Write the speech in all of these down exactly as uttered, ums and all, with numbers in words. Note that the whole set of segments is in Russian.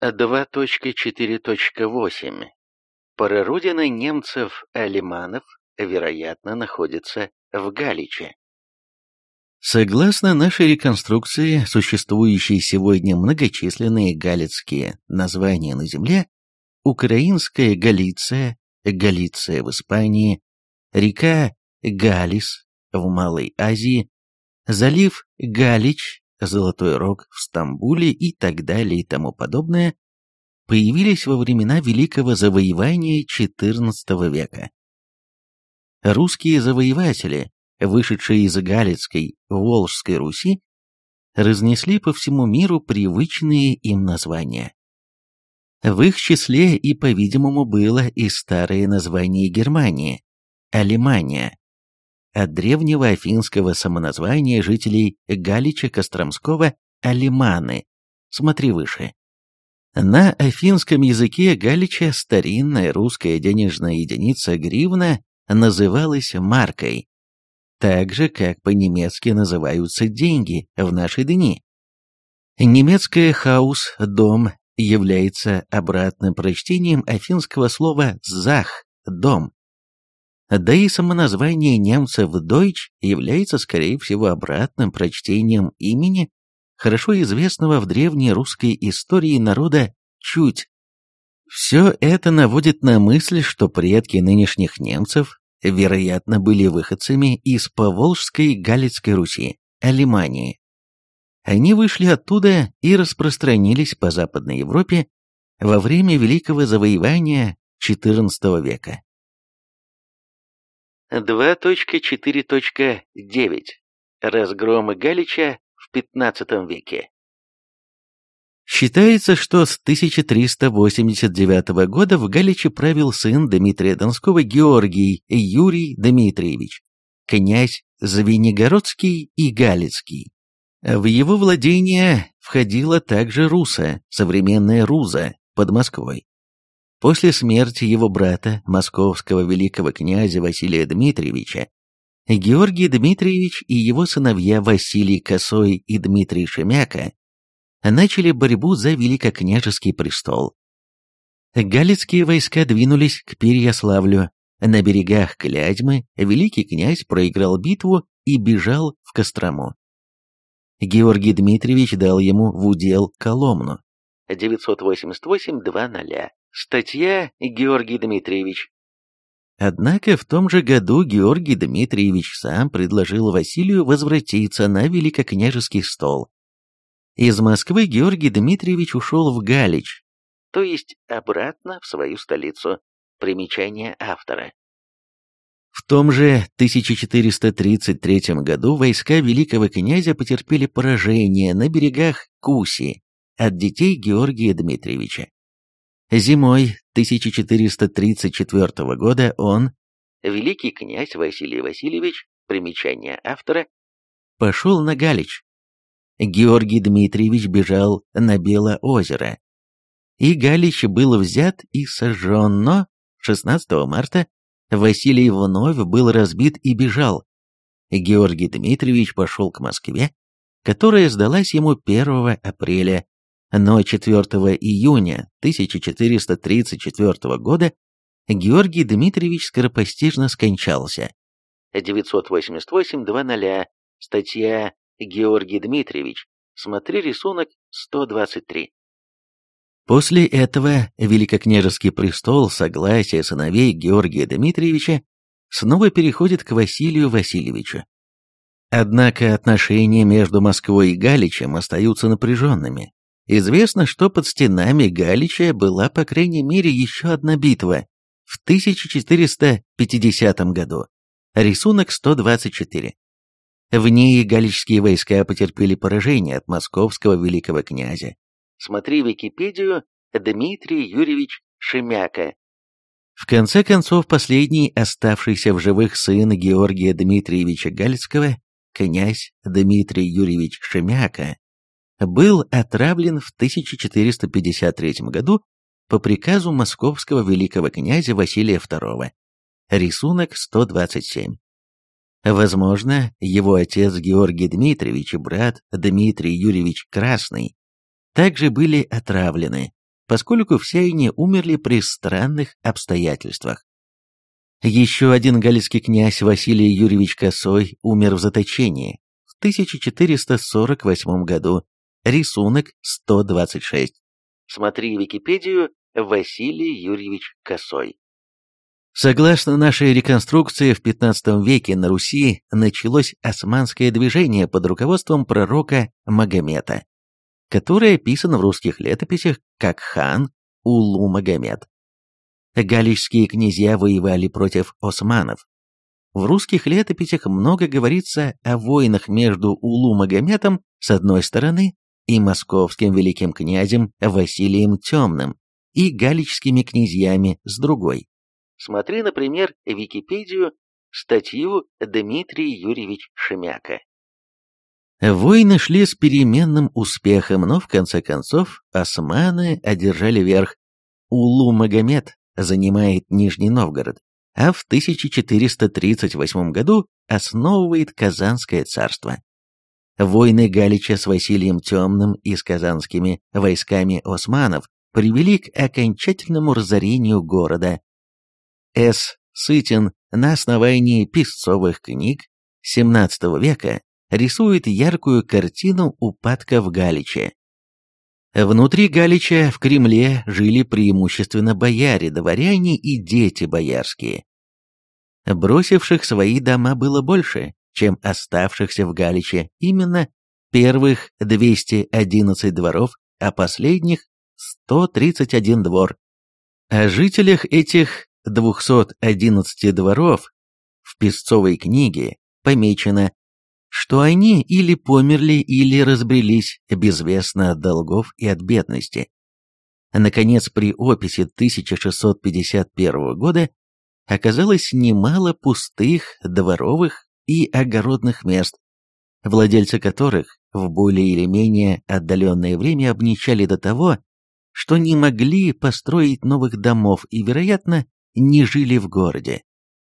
два точка четыре точка восемь. Прародина немцев-алеманов, вероятно, находится в Галиче. Согласно нашей реконструкции, существующие сегодня многочисленные галицкие названия на земле: Украинская Галиция, Галиция в Испании, река Галис в Малой Азии, залив Галич, Золотой Рог в Стамбуле и так далее и тому подобное, появились во времена Великого завоевания четырнадцатого века. Русские завоеватели, вышедшие из Галицкой, Волжской Руси, разнесли по всему миру привычные им названия. В их числе и, по-видимому, было и старое название Германии – Алемания, от древнего афинского самоназвания жителей Галича Костромского «алеманы», смотри выше. На афинском языке Галича старинная русская денежная единица гривна называлась маркой, так же, как по-немецки называются деньги в наши дни. Немецкое «хаус» – дом является обратным прочтением афинского слова «зах» – дом. Да и самоназвание немцев «Дойч» является, скорее всего, обратным прочтением имени, хорошо известного в древней русской истории народа Чуть. Все это наводит на мысль, что предки нынешних немцев, вероятно, были выходцами из Поволжской Галицкой Руси, Алемании. Они вышли оттуда и распространились по Западной Европе во время Великого завоевания четырнадцатого века. два точка четыре точка девять. Разгромы Галича в пятнадцатом веке. Считается, что с тысяча триста восемьдесят девятого года в Галиче правил сын Дмитрия Донского Георгий Юрий Дмитриевич, князь Звенигородский и Галицкий. В его владения входила также Руса, современная Руза, под Москвой. После смерти его брата, московского великого князя Василия Дмитриевича, Георгий Дмитриевич и его сыновья Василий Косой и Дмитрий Шемяка начали борьбу за великокняжеский престол. Галицкие войска двинулись к Переяславлю. На берегах Клязьмы великий князь проиграл битву и бежал в Кострому. Георгий Дмитриевич дал ему в удел Коломну. девятьсот восемьдесят восемь два ноль. Статья Георгий Дмитриевич. Однако в том же году Георгий Дмитриевич сам предложил Василию возвратиться на великокняжеский стол. Из Москвы Георгий Дмитриевич ушел в Галич, то есть обратно в свою столицу. Примечание автора. В том же тысяча четыреста тридцать третьем году войска великого князя потерпели поражение на берегах Куси от детей Георгия Дмитриевича. Зимой тысяча четыреста тридцать четвертого года он, великий князь Василий Васильевич, примечание автора, пошел на Галич. Георгий Дмитриевич бежал на Белоозеро, и Галич был взят и сожжен, но шестнадцатого марта Василий вновь был разбит и бежал. Георгий Дмитриевич пошел к Москве, которая сдалась ему первого апреля, но четвертого июня тысяча четыреста тридцать четвертого года Георгий Дмитриевич скоропостижно скончался. девятьсот восемьдесят восемь два ноль. Статья Георгий Дмитриевич. Смотри рисунок сто двадцать три. После этого великокняжеский престол, согласия сыновей Георгия Дмитриевича, снова переходит к Василию Васильевичу. Однако отношения между Москвой и Галичем остаются напряженными. Известно, что под стенами Галича была, по крайней мере, еще одна битва в тысяча четыреста пятидесятом году. Рисунок сто двадцать четыре. В ней галичские войска потерпели поражение от московского великого князя. Смотри Википедию Дмитрий Юрьевич Шемяка. В конце концов, последний оставшийся в живых сын Георгия Дмитриевича Галицкого, князь Дмитрий Юрьевич Шемяка, был отравлен в тысяча четыреста пятьдесят третьем году по приказу московского великого князя Василия второго. Рисунок сто двадцать семь. Возможно, его отец Георгий Дмитриевич и брат Дмитрий Юрьевич Красный также были отравлены, поскольку все они умерли при странных обстоятельствах. Еще один галицкий князь Василий Юрьевич Косой умер в заточении в тысяча четыреста сорок восьмом году. Рисунок сто двадцать шесть. Смотри Википедию Василий Юрьевич Косой. Согласно нашей реконструкции, в пятнадцатом веке на Руси началось османское движение под руководством пророка Магомета, которое описано в русских летописях как хан Улу Магомед. Галичские князья воевали против османов. В русских летописях много говорится о войнах между Улу Магометом с одной стороны и московским великим князем Василием Темным и галичскими князьями с другой. Смотри, например, Википедию, статью Дмитрий Юрьевич Шемяка. Войны шли с переменным успехом, но в конце концов османы одержали верх. Улу Магомед занимает Нижний Новгород, а в тысяча четыреста тридцать восьмом году основывает Казанское царство. Войны Галича с Василием Темным и с казанскими войсками османов привели к окончательному разорению города. С. Сытин на основании песцовых книг семнадцатого века рисует яркую картину упадка в Галиче. Внутри Галича в Кремле жили преимущественно бояре, дворяне и дети боярские. Бросивших свои дома было больше, чем оставшихся в Галиче, именно первых двести одиннадцать дворов, а последних сто тридцать один двор. О жителях этих двухсот одиннадцати дворов в песцовой книге помечено, что они или померли, или разбрелись безвестно от долгов и от бедности. Наконец, при описи тысяча шестьсот пятьдесят первого года оказалось немало пустых дворовых и огородных мест, владельцы которых в более или менее отдаленное время обнищали до того, что не могли построить новых домов и, вероятно, не жили в городе.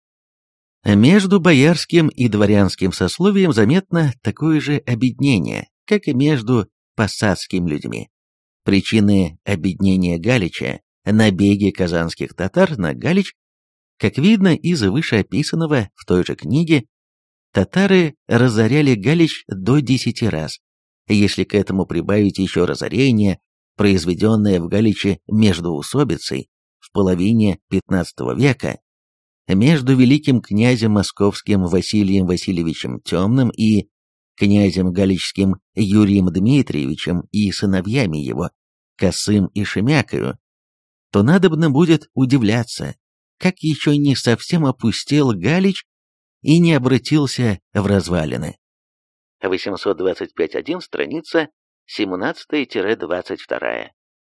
Между боярским и дворянским сословием заметно такое же обеднение, как и между посадскими людьми. Причины обеднения Галича – набеги казанских татар на Галич. Как видно из вышеописанного в той же книге, татары разоряли Галич до десяти раз. Если к этому прибавить еще разорение, произведенное в Галиче междоусобицей в половине пятнадцатого века, между великим князем московским Василием Васильевичем Темным и князем галичским Юрием Дмитриевичем и сыновьями его, Косым и Шемякою, то надобно будет удивляться, как еще не совсем опустел Галич и не обратился в развалины. восемьсот двадцать пять точка один, страница семнадцать — двадцать два.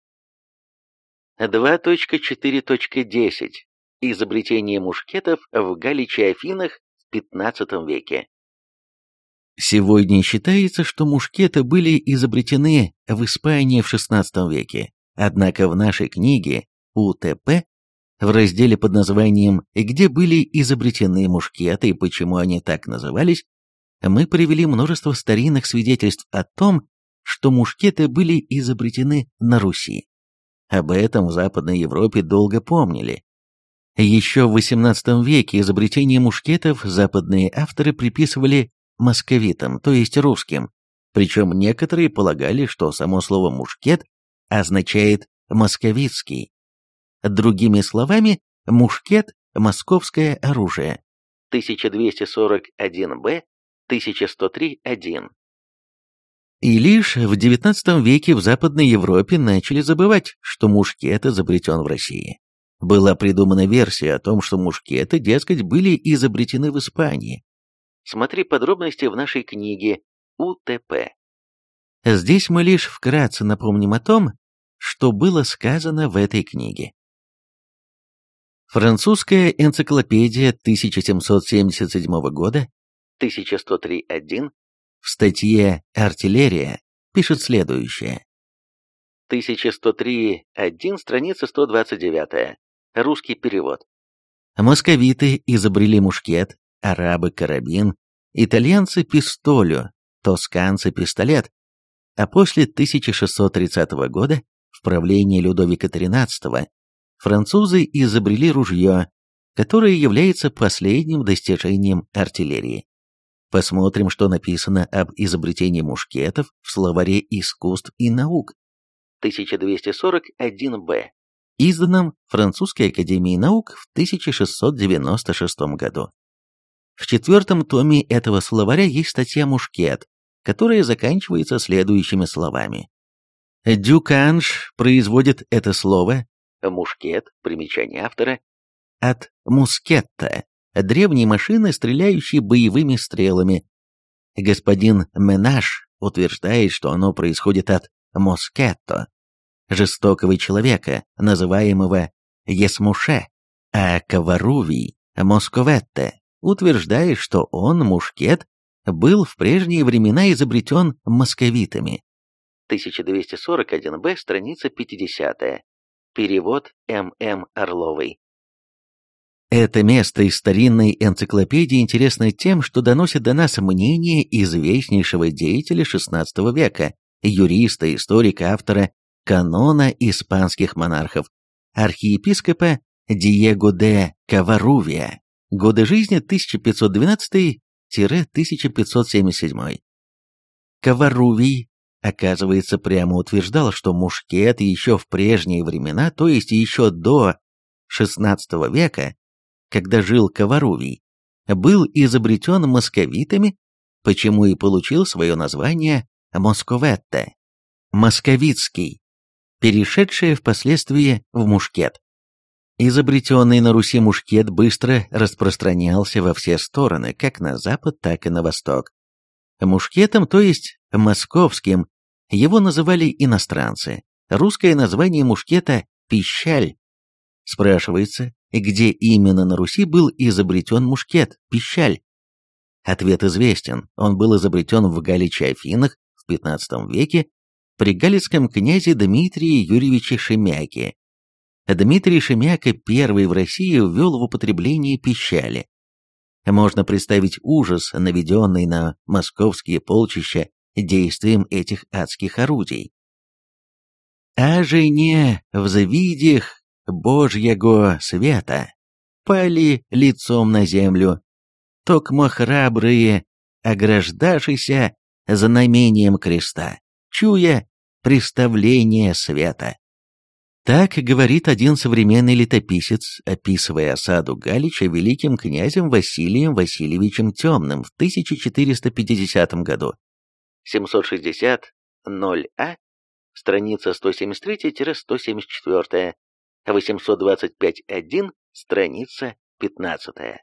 два точка четыре точка десять. Изобретение мушкетов в Галиче и Афинах в пятнадцатом веке. Сегодня считается, что мушкеты были изобретены в Испании в шестнадцатом веке, однако в нашей книге У Т П в разделе под названием «Где были изобретены мушкеты и почему они так назывались», мы привели множество старинных свидетельств о том, что мушкеты были изобретены на Руси. Об этом в Западной Европе долго помнили. Еще в восемнадцатом веке изобретение мушкетов западные авторы приписывали московитам, то есть русским, причем некоторые полагали, что само слово «мушкет» означает «московитский». Другими словами, мушкет – московское оружие. тысяча двести сорок один Б, тысяча сто три один. И лишь в девятнадцатом веке в Западной Европе начали забывать, что мушкет изобретен в России. Была придумана версия о том, что мушкеты, дескать, были изобретены в Испании. Смотри подробности в нашей книге У Т П. Здесь мы лишь вкратце напомним о том, что было сказано в этой книге. Французская энциклопедия тысяча семьсот семьдесят седьмого года, тысяча сто три один, в статье «Артиллерия» пишет следующее. тысяча сто три один, страница сто двадцать девять. Русский перевод. Московиты изобрели мушкет, арабы – карабин, итальянцы – пистолю, тосканцы – пистолет, а после тысяча шестьсот тридцатого года в правлении Людовика тринадцатого французы изобрели ружье, которое является последним достижением артиллерии. Посмотрим, что написано об изобретении мушкетов в словаре искусств и наук, тысяча двести сорок один бэ, изданном Французской академией наук в тысяча шестьсот девяносто шестом году. В четвертом томе этого словаря есть статья «Мушкет», которая заканчивается следующими словами. Дюканж производит это слово мушкет, примечание автора, от мускетта, древней машины, стреляющей боевыми стрелами. Господин Менаш утверждает, что оно происходит от москетто, жестокого человека, называемого есмуше, а Каварувий, московетте, утверждает, что он, мушкет, был в прежние времена изобретен московитами. тысяча двести сорок один бэ, страница пятидесятая. Перевод М М Орловой. Это место из старинной энциклопедии интересно тем, что доносит до нас мнение известнейшего деятеля шестнадцатого века, юриста, историка, автора канона испанских монархов, архиепископа Диего де Каварувия, годы жизни тысяча пятьсот двенадцатый — тысяча пятьсот семьдесят седьмой. Каварувий, оказывается, прямо утверждал, что мушкет еще в прежние времена, то есть еще до шестнадцатого века, когда жил Каварувий, был изобретен московитами, почему и получил свое название московетте, московитский, перешедшее впоследствии в мушкет. Изобретенный на Руси мушкет быстро распространялся во все стороны, как на запад, так и на восток. Мушкетом, то есть московским, его называли иностранцы. Русское название мушкета – пищаль. Спрашивается, где именно на Руси был изобретен мушкет, пищаль? Ответ известен, он был изобретен в Галиче Афинах в пятнадцатом веке при галицком князе Дмитрии Юрьевиче Шемяке. Дмитрий Шемяка первый в России ввел в употребление пищали. Можно представить ужас, наведенный на московские полчища действием этих адских орудий. «Аже не взвидях Божьего света, пали лицом на землю, токмо храбрые, ограждавшиеся знамением креста, чуя представление света». Так говорит один современный летописец, описывая осаду Галича великим князем Василием Васильевичем Темным в тысяча четыреста пятидесятом году. семьсот шестьдесят ноль А, страница сто семьдесят три — сто семьдесят четыре, восемьсот двадцать пять один, страница пятнадцатая.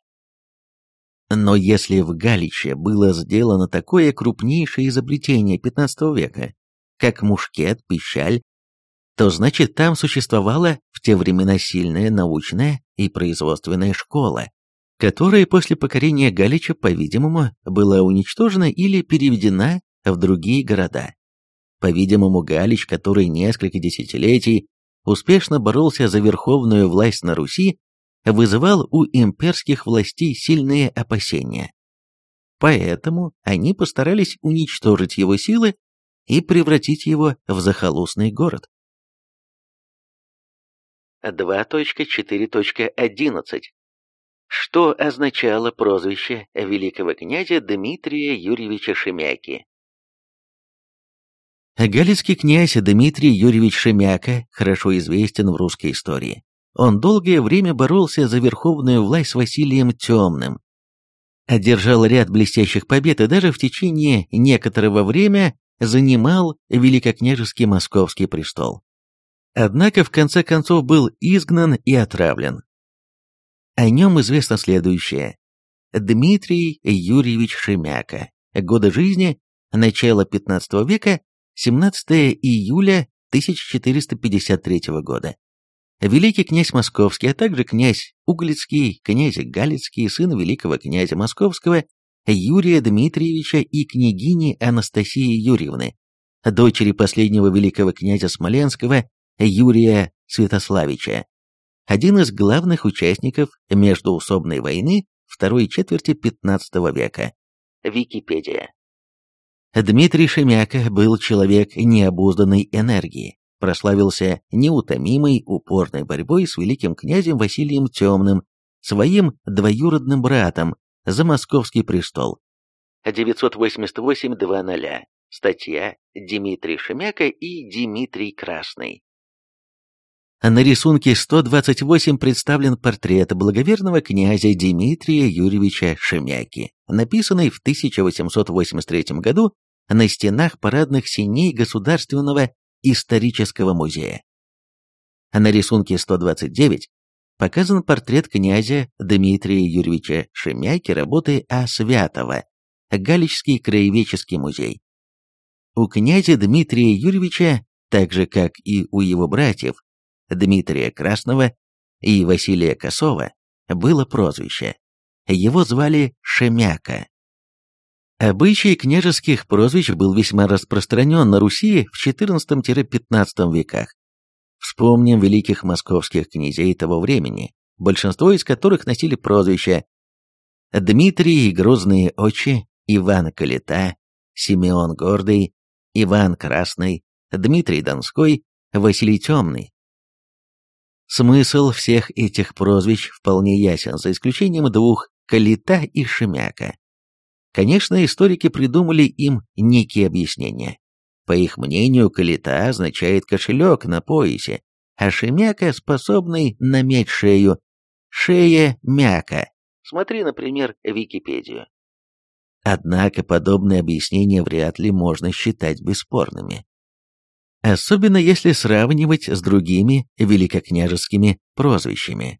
Но если в Галиче было сделано такое крупнейшее изобретение пятнадцатого века, как мушкет, пищаль, то значит там существовала в те времена сильная научная и производственная школа, которая после покорения Галича, по-видимому, была уничтожена или переведена в другие города. По-видимому, Галич, который несколько десятилетий успешно боролся за верховную власть на Руси, вызывал у имперских властей сильные опасения. Поэтому они постарались уничтожить его силы и превратить его в захолустный город. два точка четыре точка одиннадцать. Что означало прозвище великого князя Дмитрия Юрьевича Шемяки? Галицкий князь Дмитрий Юрьевич Шемяка хорошо известен в русской истории. Он долгое время боролся за верховную власть с Василием Темным, одержал ряд блестящих побед и даже в течение некоторого времени занимал великокняжеский московский престол. Однако в конце концов был изгнан и отравлен. О нем известно следующее. Дмитрий Юрьевич Шемяка. Годы жизни. Начало пятнадцатого века. семнадцатого июля тысяча четыреста пятьдесят третьего года. Великий князь Московский, а также князь Углицкий, князь Галицкий, сын великого князя Московского Юрия Дмитриевича и княгини Анастасии Юрьевны, дочери последнего великого князя Смоленского Юрия Святославича, один из главных участников междоусобной войны второй четверти пятнадцатого века. Википедия. Дмитрий Шемяка был человек необузданной энергии, прославился неутомимой упорной борьбой с великим князем Василием Темным, своим двоюродным братом, за московский престол. девятьсот восемьдесят восемь двадцать. Статья Дмитрий Шемяка и Дмитрий Красный. На рисунке сто двадцать восемь представлен портрет благоверного князя Дмитрия Юрьевича Шемяки, написанный в тысяча восемьсот восемьдесят третьем году на стенах парадных сеней Государственного исторического музея. На рисунке сто двадцать девять показан портрет князя Дмитрия Юрьевича Шемяки работы А. Святого, Галичский краеведческий музей. У князя Дмитрия Юрьевича, так же как и у его братьев, Дмитрия Красного и Василия Косова, было прозвище. Его звали Шемяка. Обычай княжеских прозвищ был весьма распространен на Руси в четырнадцатом-пятнадцатом веках. Вспомним великих московских князей того времени, большинство из которых носили прозвища: Дмитрий Грозные Очи, Иван Калита, Симеон Гордый, Иван Красный, Дмитрий Донской, Василий Темный. Смысл всех этих прозвищ вполне ясен, за исключением двух – Калита и Шемяка. Конечно, историки придумали им некие объяснения. По их мнению, Калита означает кошелек на поясе, а Шемяка – способный намять шею. Шея-мяка. Смотри, например, Википедию. Однако подобные объяснения вряд ли можно считать бесспорными. Особенно если сравнивать с другими великокняжескими прозвищами.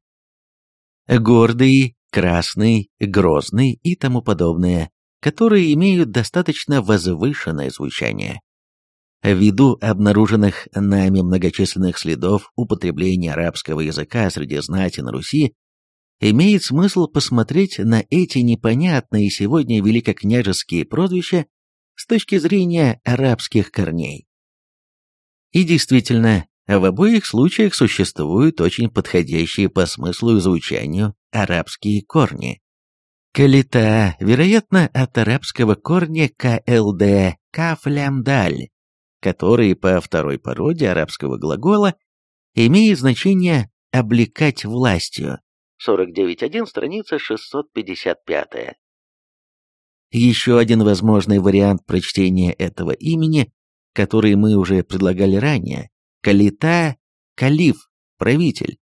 Гордый, Красный, Грозный и тому подобное, которые имеют достаточно возвышенное звучание. Ввиду обнаруженных нами многочисленных следов употребления арабского языка среди знати на Руси, имеет смысл посмотреть на эти непонятные сегодня великокняжеские прозвища с точки зрения арабских корней. И действительно, в обоих случаях существуют очень подходящие по смыслу и звучанию арабские корни. Калита, вероятно, от арабского корня КЛД, кафлямдаль, который по второй породе арабского глагола имеет значение «облекать властью». сорок девять точка один, страница шестьсот пятьдесят пять. Еще один возможный вариант прочтения этого имени, который мы уже предлагали ранее, Калита, калиф, правитель.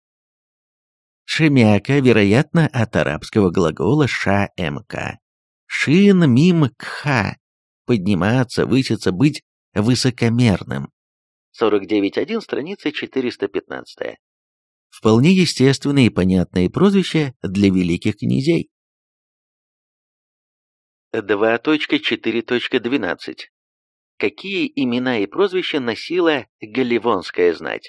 Шемяка, вероятно, от арабского глагола ша-мк. Шин, мим, кха, подниматься, выситься, быть высокомерным. сорок девять точка один, страница четыреста пятнадцать. Вполне естественные и понятные прозвища для великих князей. два точка четыре точка двенадцать. Какие имена и прозвища носила галивонская знать?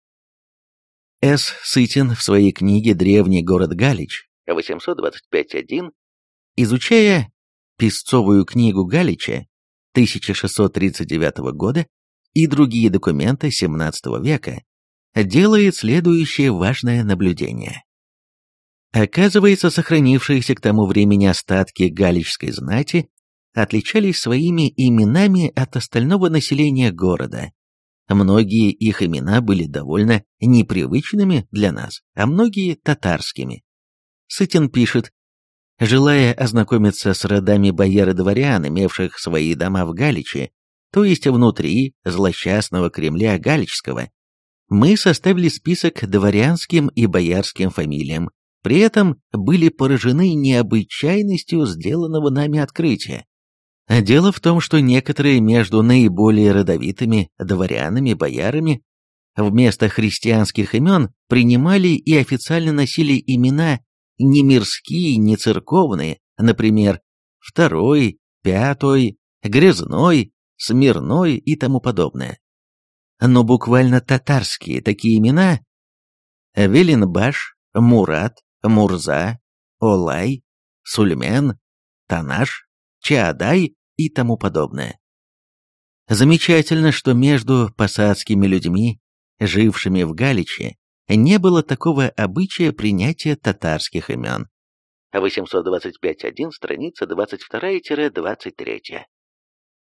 С. Сытин в своей книге «Древний город Галич» восемьсот двадцать пять точка один, изучая песцовую книгу Галича тысяча шестьсот тридцать девятого года и другие документы семнадцатого века, делает следующее важное наблюдение. Оказывается, сохранившиеся к тому времени остатки галичской знати отличались своими именами от остального населения города. Многие их имена были довольно непривычными для нас, а многие татарскими. Сытин пишет: желая ознакомиться с родами бояр и дворян, имевших свои дома в Галиче, то есть внутри злосчастного Кремля Галичского, мы составили список дворянским и боярским фамилиям, при этом были поражены необычайностью сделанного нами открытия. Дело в том, что некоторые между наиболее родовитыми дворянами, боярами вместо христианских имен принимали и официально носили имена не мирские, не церковные, например, Второй, Пятой, Грязной, Смирной и тому подобное. Но буквально татарские такие имена: Велинбаш, Мурат, Мурза, Олай, Сульмен, Танаш, Чаадай и тому подобное. Замечательно, что между посадскими людьми, жившими в Галиче, не было такого обычая принятия татарских имен. восемьсот двадцать пять точка один, страница двадцать два — двадцать три.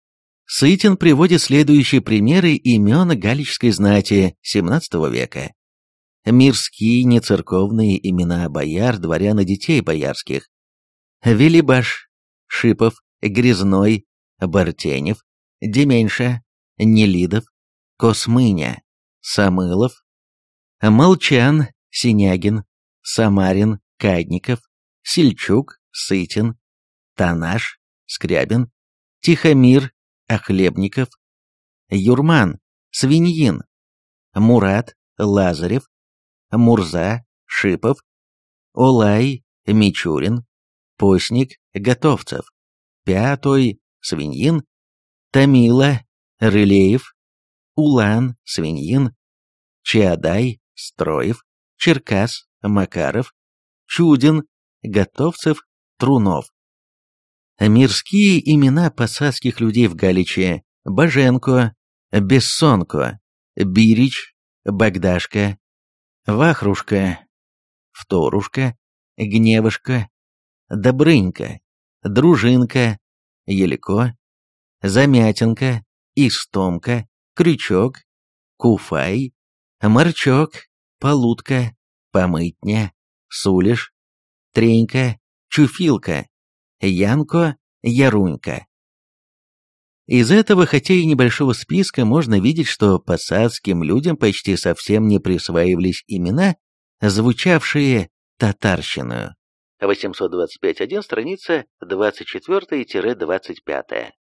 Сытин приводит следующие примеры имен галичской знати семнадцатого века. Мирские нецерковные имена бояр, дворян и детей боярских. Велибаш, Шипов, Грязной, Бартенев, Деменьша, Нелидов, Космыня, Самылов, Молчан, Синягин, Самарин, Кадников, Сельчук, Сытин, Танаш, Скрябин, Тихомир, Охлебников, Юрман, Свиньин, Мурат, Лазарев, Мурза, Шипов, Олай, Мичурин, Постник, Готовцев, Пятой, Свиньин, Томила, Рылеев, Улан, Свиньин, Чаадай, Строев, Черкас, Макаров, Чудин, Готовцев, Трунов. Мирские имена посадских людей в Галиче: Боженко, Бессонко, Бирич, Богдашка, Вахрушка, Вторушка, Гневушка, Добрынька, Дружинка, Елико, Замятинка, Истомка, Крючок, Куфай, Марчок, Полутка, Помытня, Сулиш, Тренька, Чуфилка, Янко, Ярунька. Из этого, хотя и небольшого списка, можно видеть, что посадским людям почти совсем не присваивались имена, звучавшие татарщиною. восемьсот двадцать пять точка один, страница двадцать четыре — двадцать пять.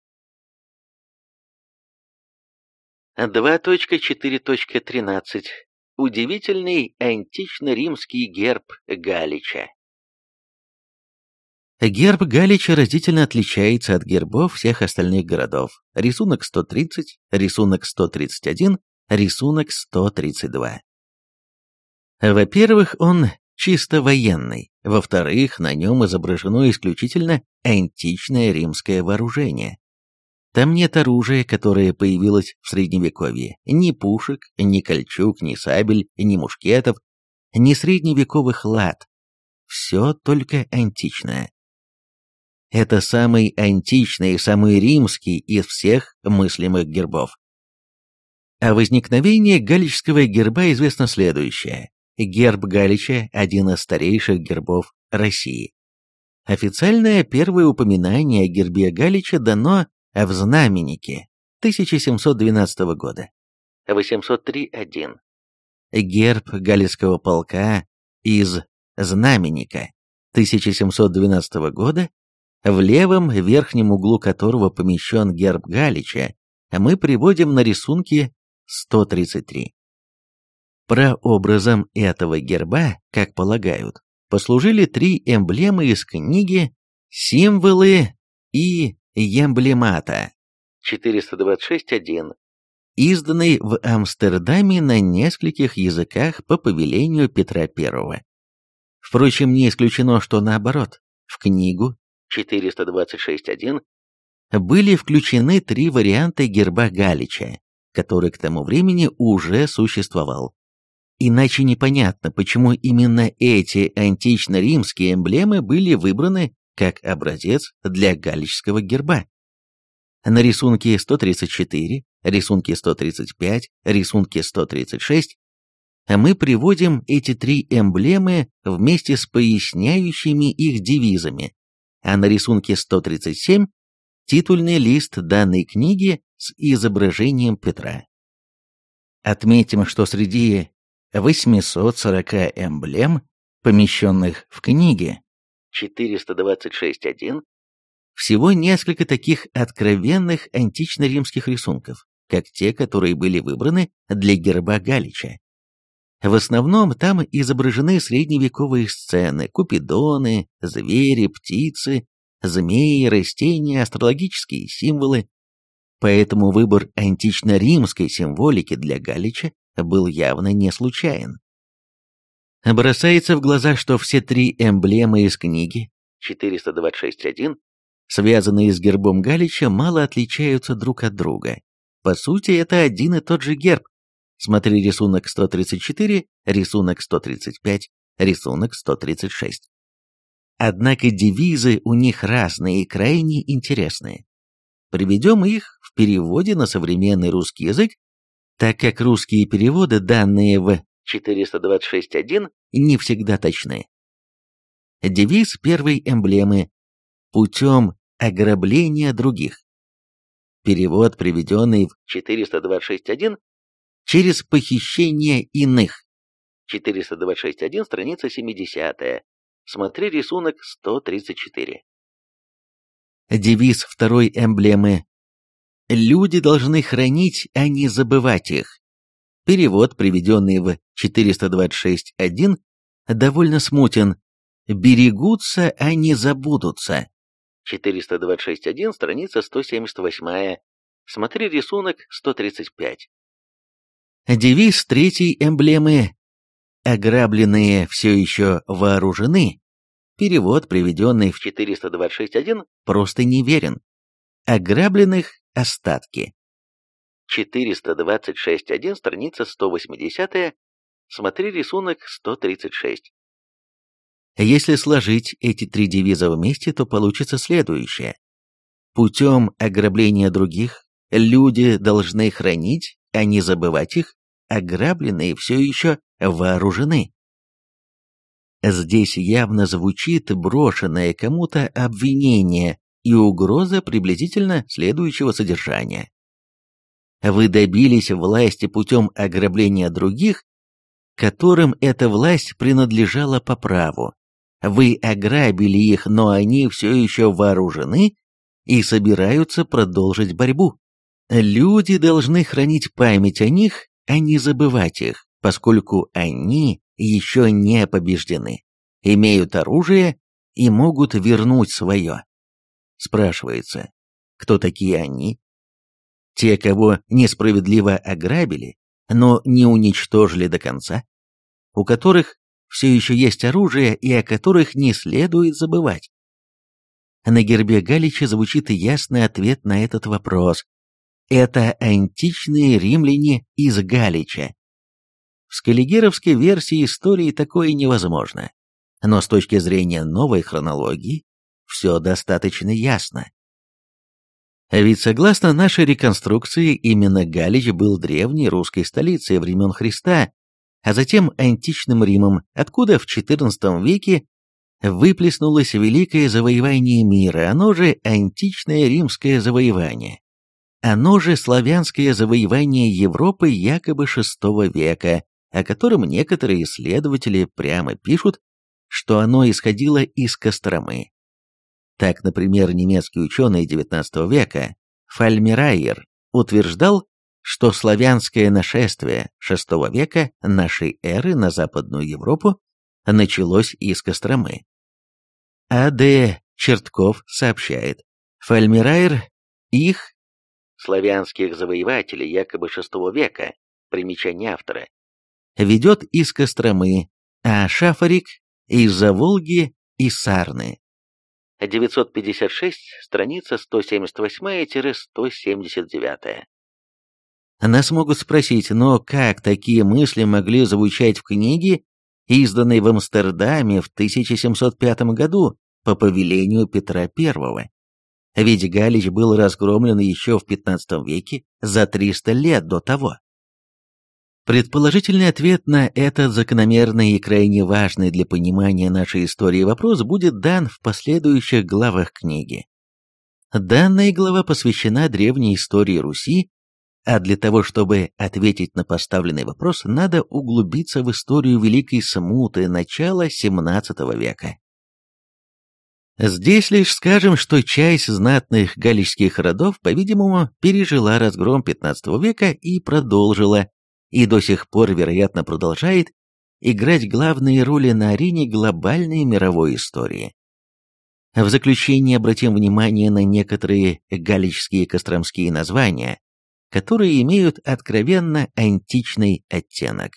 два точка четыре точка тринадцать. Удивительный антично-римский герб Галича. Герб Галича разительно отличается от гербов всех остальных городов. Рисунок сто тридцать, рисунок сто тридцать один, рисунок сто тридцать два. Во-первых, он чисто военный. Во-вторых, на нем изображено исключительно античное римское вооружение. Там нет оружия, которое появилось в Средневековье. Ни пушек, ни кольчуг, ни сабель, ни мушкетов, ни средневековых лад. Все только античное. Это самый античный и самый римский из всех мыслимых гербов. О возникновении галичского герба известно следующее. Герб Галича – один из старейших гербов России. Официальное первое упоминание о гербе Галича дано в Знаменике тысяча семьсот двенадцатого года. восемьсот три точка один. Герб Галицкого полка из Знаменика тысяча семьсот двенадцатого года, в левом верхнем углу которого помещен герб Галича, мы приводим на рисунке сто тридцать три. Прообразом этого герба, как полагают, послужили три эмблемы из книги «Символы и эмблемата» четыреста двадцать шесть точка один, изданный в Амстердаме на нескольких языках по повелению Петра Первого. Впрочем, не исключено, что наоборот, в книгу четыреста двадцать шесть точка один были включены три варианта герба Галича, который к тому времени уже существовал. Иначе непонятно, почему именно эти антично-римские эмблемы были выбраны как образец для галичского герба. На рисунке сто тридцать четыре, рисунке сто тридцать пять, рисунке сто тридцать шесть мы приводим эти три эмблемы вместе с поясняющими их девизами, а на рисунке сто тридцать семь титульный лист данной книги с изображением Петра. Отметим, что среди восьмисот сорока эмблем, помещенных в книге четыреста двадцать шесть точка один, всего несколько таких откровенных антично-римских рисунков, как те, которые были выбраны для герба Галича. В основном там изображены средневековые сцены, купидоны, звери, птицы, змеи, растения, астрологические символы. Поэтому выбор антично-римской символики для Галича был явно не случайен. Бросается в глаза, что все три эмблемы из книги четыреста двадцать шесть точка один, связанные с гербом Галича, мало отличаются друг от друга. По сути, это один и тот же герб. Смотри рисунок сто тридцать четыре, рисунок сто тридцать пять, рисунок сто тридцать шесть. Однако девизы у них разные и крайне интересные. приведем их в переводе на современный русский язык, так как русские переводы, данные в четыреста двадцать шесть точка один, не всегда точны. Девиз первой эмблемы «Путем ограбления других». Перевод, приведенный в четыреста двадцать шесть точка один, «Через похищение иных». четыреста двадцать шесть точка один, страница семидесятая. Смотри рисунок сто тридцать четыре. Девиз второй эмблемы «Люди должны хранить, а не забывать их». Перевод, приведенный в четыреста двадцать шесть точка один, довольно смутен. «Берегутся, а не забудутся». четыреста двадцать шесть точка один, страница сто семьдесят восемь. Смотри рисунок сто тридцать пять. Девиз третьей эмблемы «Ограбленные все еще вооружены». Перевод, приведенный в четыреста двадцать шесть точка один, просто неверен. Ограбленных остатки. четыреста двадцать шесть точка один, страница сто восемьдесят. Смотри рисунок сто тридцать шесть. Если сложить эти три девиза вместе, то получится следующее. Путем ограбления других люди должны хранить, а не забывать их, ограбленные все еще вооружены. Здесь явно звучит брошенное кому-то обвинение и угроза приблизительно следующего содержания. Вы добились власти путем ограбления других, которым эта власть принадлежала по праву. Вы ограбили их, но они все еще вооружены и собираются продолжить борьбу. Люди должны хранить память о них, а не забывать их, поскольку они еще не побеждены, имеют оружие и могут вернуть свое. Спрашивается, кто такие они? Те, кого несправедливо ограбили, но не уничтожили до конца, у которых все еще есть оружие и о которых не следует забывать. На гербе Галича звучит ясный ответ на этот вопрос. Это античные римляне из Галича. В скаллигеровской версии истории такое невозможно, но с точки зрения новой хронологии все достаточно ясно. Ведь согласно нашей реконструкции, именно Галич был древней русской столицей времен Христа, а затем античным Римом, откуда в четырнадцатом веке выплеснулось великое завоевание мира, оно же античное римское завоевание. Оно же славянское завоевание Европы якобы шестого века, о котором некоторые исследователи прямо пишут, что оно исходило из Костромы. Так, например, немецкий ученый девятнадцатого века Фальмирайер утверждал, что славянское нашествие шестого века нашей эры на Западную Европу началось из Костромы. А Д. Чертков сообщает, Фальмирайер их, славянских завоевателей якобы шестого века, примечание автора, ведет из Костромы, а Шафарик из-за Волги и Сарны. девятьсот пятьдесят шесть, страница сто семьдесят восемь — сто семьдесят девять. Нас могут спросить, но как такие мысли могли звучать в книге, изданной в Амстердаме в тысяча семьсот пятом году по повелению Петра Первого? Ведь Галич был разгромлен еще в пятнадцатом веке, за триста лет до того. Предположительный ответ на этот закономерный и крайне важный для понимания нашей истории вопрос будет дан в последующих главах книги. Данная глава посвящена древней истории Руси, а для того, чтобы ответить на поставленный вопрос, надо углубиться в историю Великой Смуты начала семнадцатого века. Здесь лишь скажем, что часть знатных галичских родов, по-видимому, пережила разгром пятнадцатого века и продолжила, и до сих пор, вероятно, продолжает играть главные роли на арене глобальной мировой истории. В заключение обратим внимание на некоторые галичские и костромские названия, которые имеют откровенно античный оттенок.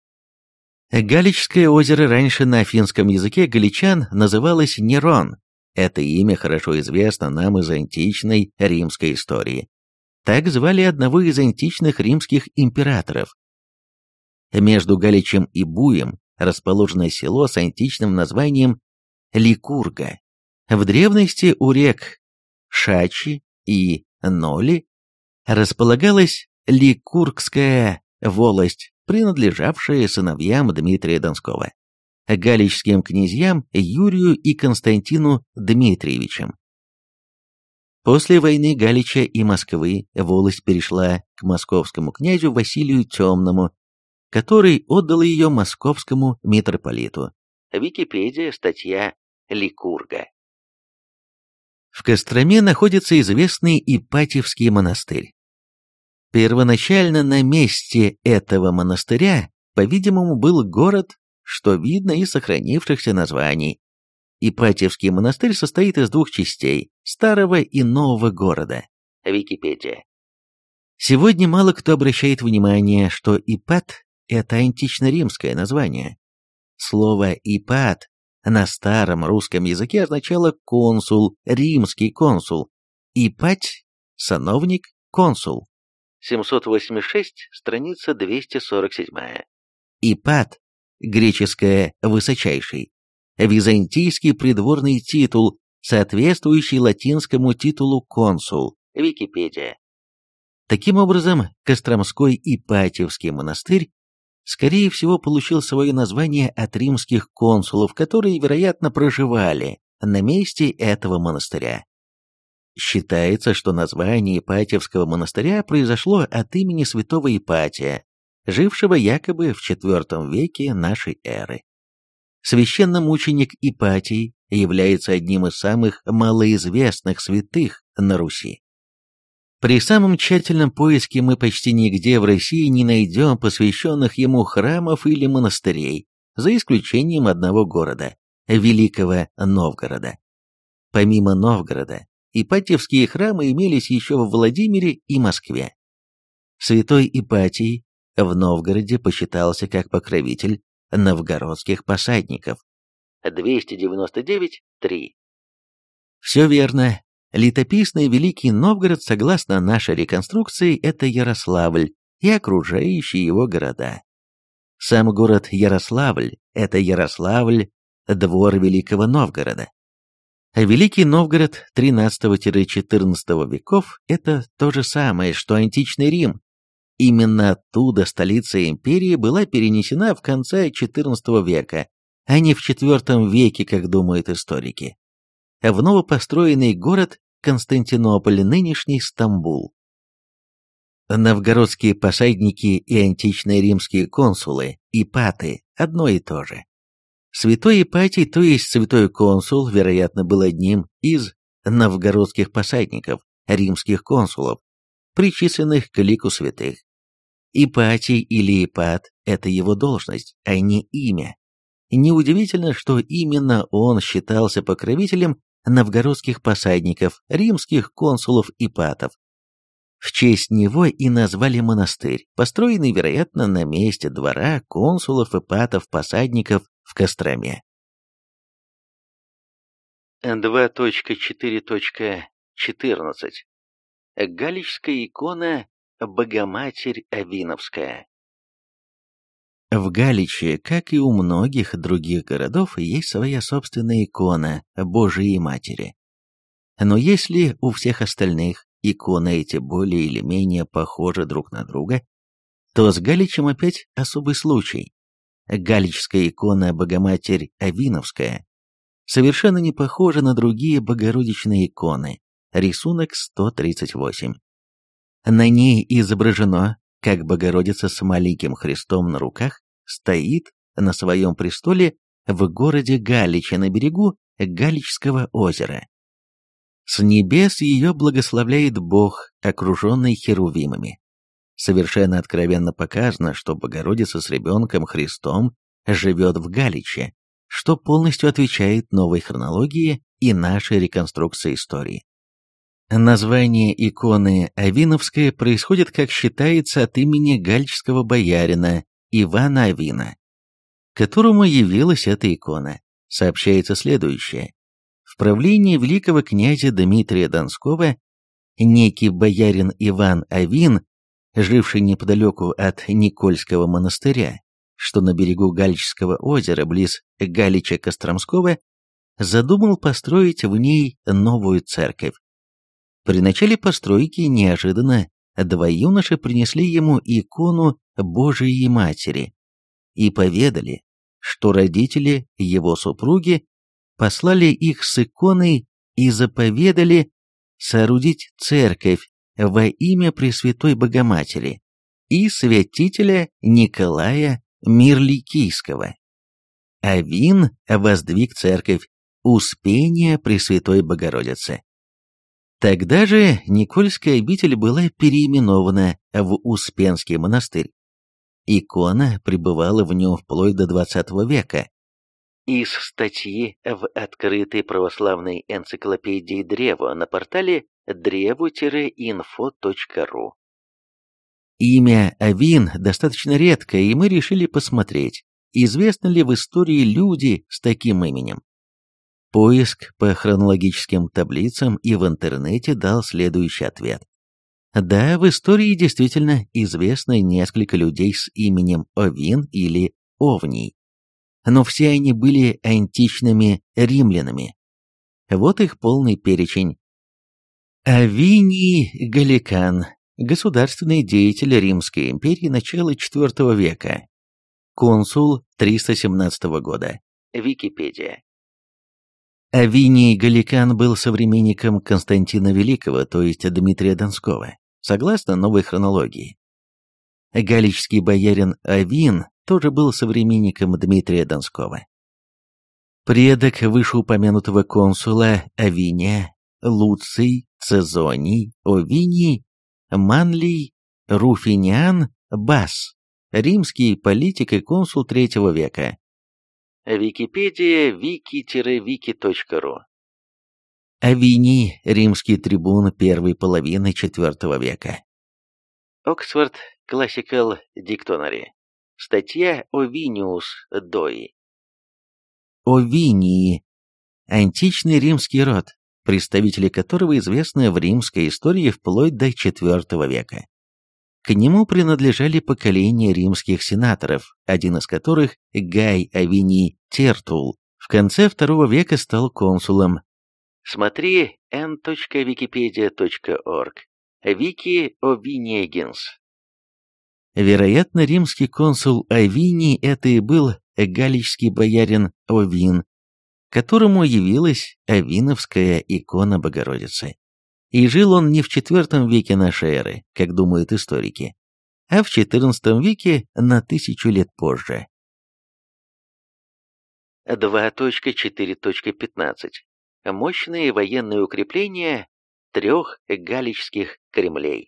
Галичское озеро раньше на финском языке галичан называлось Нерон. Это имя хорошо известно нам из античной римской истории. Так звали одного из античных римских императоров. Между Галичем и Буем расположено село с античным названием Ликурга. В древности у рек Шачи и Ноли располагалась Ликургская волость, принадлежавшая сыновьям Дмитрия Донского, галичским князьям Юрию и Константину Дмитриевичам. После войны Галича и Москвы волость перешла к московскому князю Василию Темному, который отдал ее московскому митрополиту. Википедия, статья Ликурга. В Костроме находится известный Ипатьевский монастырь. Первоначально на месте этого монастыря, по-видимому, был город, что видно из сохранившихся названий. Ипатьевский монастырь состоит из двух частей – старого и нового города. Википедия. Сегодня мало кто обращает внимание, что Ипат – это антично-римское название. Слово «ипат» на старом русском языке означало «консул», «римский консул». Ипать – сановник, консул. семьсот восемьдесят шесть, страница двести сорок семь. Ипат – греческое «высочайший», византийский придворный титул, соответствующий латинскому титулу «консул». Википедия. Таким образом, Костромской Ипатьевский монастырь скорее всего получил свое название от римских консулов, которые, вероятно, проживали на месте этого монастыря. Считается, что название Ипатьевского монастыря произошло от имени святого Ипатия, жившего якобы в четвёртом веке нашей эры. Священномученик Ипатий является одним из самых малоизвестных святых на Руси. При самом тщательном поиске мы почти нигде в России не найдем посвященных ему храмов или монастырей, за исключением одного города – Великого Новгорода. Помимо Новгорода, ипатьевские храмы имелись еще в Владимире и Москве. Святой Ипатий в Новгороде посчитался как покровитель новгородских посадников. двести девяносто девять три. Все верно. Летописный Великий Новгород, согласно нашей реконструкции, это Ярославль и окружающие его города. Сам город Ярославль – это Ярославль, двор Великого Новгорода. А Великий Новгород тринадцатого-четырнадцатого веков – это то же самое, что античный Рим. Именно оттуда столица империи была перенесена в конце четырнадцатого века, а не в четвёртом веке, как думают историки. В новопостроенный город Константинополь, нынешний Стамбул. Новгородские посадники и античные римские консулы, ипаты, одно и то же. Святой Ипатий, то есть святой консул, вероятно, был одним из новгородских посадников, римских консулов, причисленных к лику святых. Ипатий или Ипат – это его должность, а не имя. Неудивительно, что именно он считался покровителем новгородских посадников, римских консулов Ипатов. В честь него и назвали монастырь, построенный, вероятно, на месте двора консулов Ипатов-посадников в Костроме. два точка четыре точка четырнадцать. Галичская икона Богоматерь Авиновская. В Галиче, как и у многих других городов, есть своя собственная икона Божией Матери. Но если у всех остальных иконы эти более или менее похожи друг на друга, то с Галичем опять особый случай. Галичская икона Богоматерь Авиновская совершенно не похожа на другие богородичные иконы, рисунок сто тридцать восемь. На ней изображено, как Богородица с маленьким Христом на руках стоит на своем престоле в городе Галиче на берегу Галичского озера. С небес ее благословляет Бог, окруженный херувимами. Совершенно откровенно показано, что Богородица с ребенком Христом живет в Галиче, что полностью отвечает новой хронологии и нашей реконструкции истории. Название иконы Авиновская происходит, как считается, от имени галичского боярина Ивана Авина, которому явилась эта икона. Сообщается следующее. В правлении великого князя Дмитрия Донского некий боярин Иван Авин, живший неподалеку от Никольского монастыря, что на берегу Галичского озера близ Галича Костромского, задумал построить в ней новую церковь. При начале постройки неожиданно два юноши принесли ему икону Божией Матери и поведали, что родители его супруги послали их с иконой и заповедали соорудить церковь во имя Пресвятой Богоматери и святителя Николая Мирликийского. Авин воздвиг церковь Успения Пресвятой Богородицы. Тогда же Никольская обитель была переименована в Успенский монастырь. Икона пребывала в нем вплоть до двадцатого века. Из статьи в открытой православной энциклопедии Древо на портале древо-инфо точка ру. Имя Авин достаточно редкое, и мы решили посмотреть, известны ли в истории люди с таким именем. Поиск по хронологическим таблицам и в интернете дал следующий ответ. Да, в истории действительно известно несколько людей с именем Овин или Овний, но все они были античными римлянами. Вот их полный перечень. Авиний Галикан, государственный деятель Римской империи начала четвёртого века, консул триста семнадцатого года. Википедия. Авиний Галикан был современником Константина Великого, то есть Дмитрия Донского, согласно новой хронологии. Галичский боярин Авин тоже был современником Дмитрия Донского. Предок вышеупомянутого консула Авиния, Луций, Цезоний, Овиний, Манлий, Руфиниан, Бас, римский политик и консул третьего века. Википедия вики-вики точка ру. Авиний, римский трибун первой половины четвёртого века. Oxford Classical Dictionary. Статья Овиниус Дои. Овинии. Античный римский род, представители которого известны в римской истории вплоть до четвёртого века. К нему принадлежали поколения римских сенаторов, один из которых, Гай Авиний Тертул, в конце второго века стал консулом. Смотри эн точка википедия точка орг. Вики Овинегинс. Вероятно, римский консул Авиний это и был галичский боярин Овин, которому явилась Авиновская икона Богородицы. И жил он не в четвёртом веке нашей эры, как думают историки, а в четырнадцатом веке на тысячу лет позже. два точка четыре точка пятнадцать. Мощные военные укрепления трех галичских кремлей.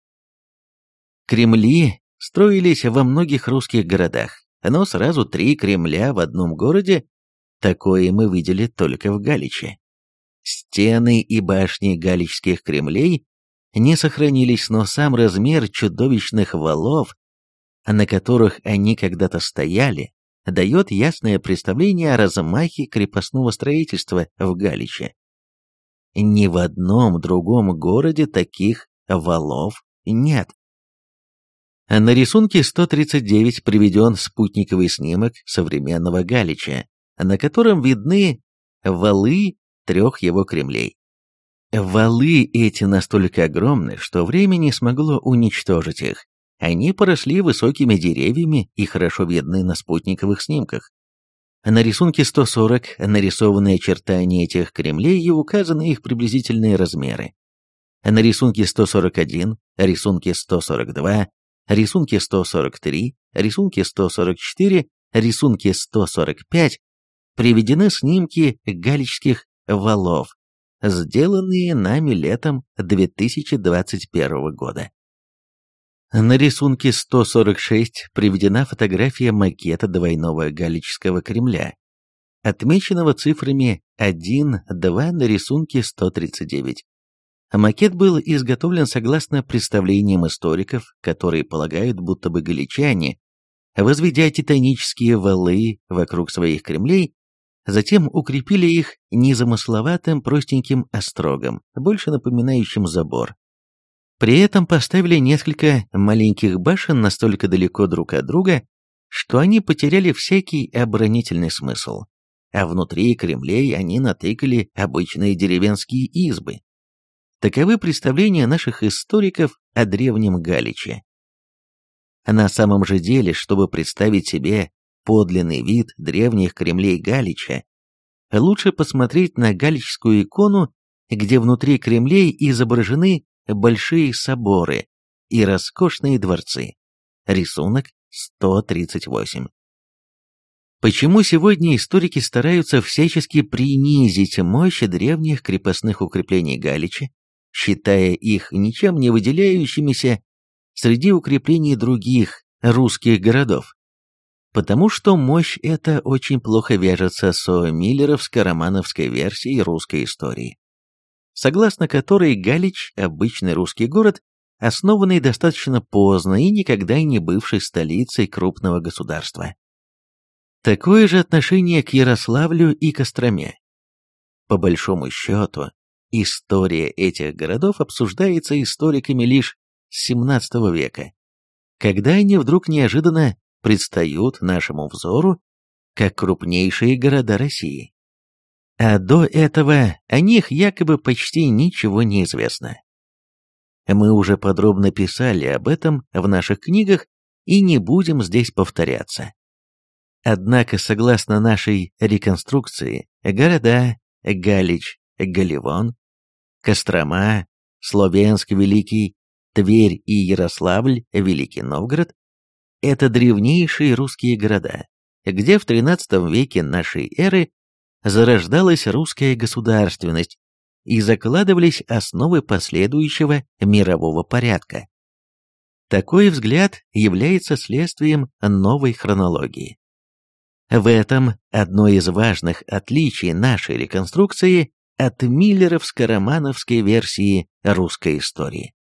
Кремли строились во многих русских городах, но сразу три Кремля в одном городе, такое мы видели только в Галиче. Стены и башни галичских Кремлей не сохранились, но сам размер чудовищных валов, на которых они когда-то стояли, дает ясное представление о размахе крепостного строительства в Галиче. Ни в одном другом городе таких валов нет. На рисунке сто тридцать девять приведен спутниковый снимок современного Галича, на котором видны валы трех его кремлей. Валы эти настолько огромны, что время не смогло уничтожить их. Они поросли высокими деревьями и хорошо видны на спутниковых снимках. На рисунке сто сорок нарисованы очертания этих кремлей и указаны их приблизительные размеры. На рисунке сто сорок один, рисунке сто сорок два, рисунке сто сорок три, рисунке сто сорок четыре, рисунке сто сорок пять приведены снимки галичских валов, сделанные нами летом две тысячи двадцать первого года. На рисунке сто сорок шесть приведена фотография макета двойного галичского Кремля, отмеченного цифрами один два на рисунке сто тридцать девять. Макет был изготовлен согласно представлениям историков, которые полагают, будто бы галичане, возведя титанические валы вокруг своих Кремлей, затем укрепили их незамысловатым простеньким острогом, больше напоминающим забор. При этом поставили несколько маленьких башен настолько далеко друг от друга, что они потеряли всякий оборонительный смысл, а внутри Кремлей они натыкали обычные деревенские избы. Таковы представления наших историков о Древнем Галиче. На самом же деле, чтобы представить себе подлинный вид древних Кремлей Галича, лучше посмотреть на галичскую икону, где внутри Кремлей изображены большие соборы и роскошные дворцы. Рисунок сто тридцать восемь. Почему сегодня историки стараются всячески принизить мощь древних крепостных укреплений Галича, считая их ничем не выделяющимися среди укреплений других русских городов? Потому что мощь эта очень плохо вяжется со миллеровско-романовской версией русской истории, согласно которой Галич – обычный русский город, основанный достаточно поздно и никогда не бывший столицей крупного государства. Такое же отношение к Ярославлю и Костроме. По большому счету, история этих городов обсуждается историками лишь с семнадцатого века, когда они вдруг неожиданно предстают нашему взору как крупнейшие города России. А до этого о них якобы почти ничего не известно. Мы уже подробно писали об этом в наших книгах и не будем здесь повторяться. Однако, согласно нашей реконструкции, города Галич, Галивон, Кострома, Словенск Великий, Тверь и Ярославль, Великий Новгород – это древнейшие русские города, где в тринадцатом веке нашей эры зарождалась русская государственность и закладывались основы последующего мирового порядка. Такой взгляд является следствием новой хронологии. В этом одно из важных отличий нашей реконструкции от миллеровско-романовской версии русской истории.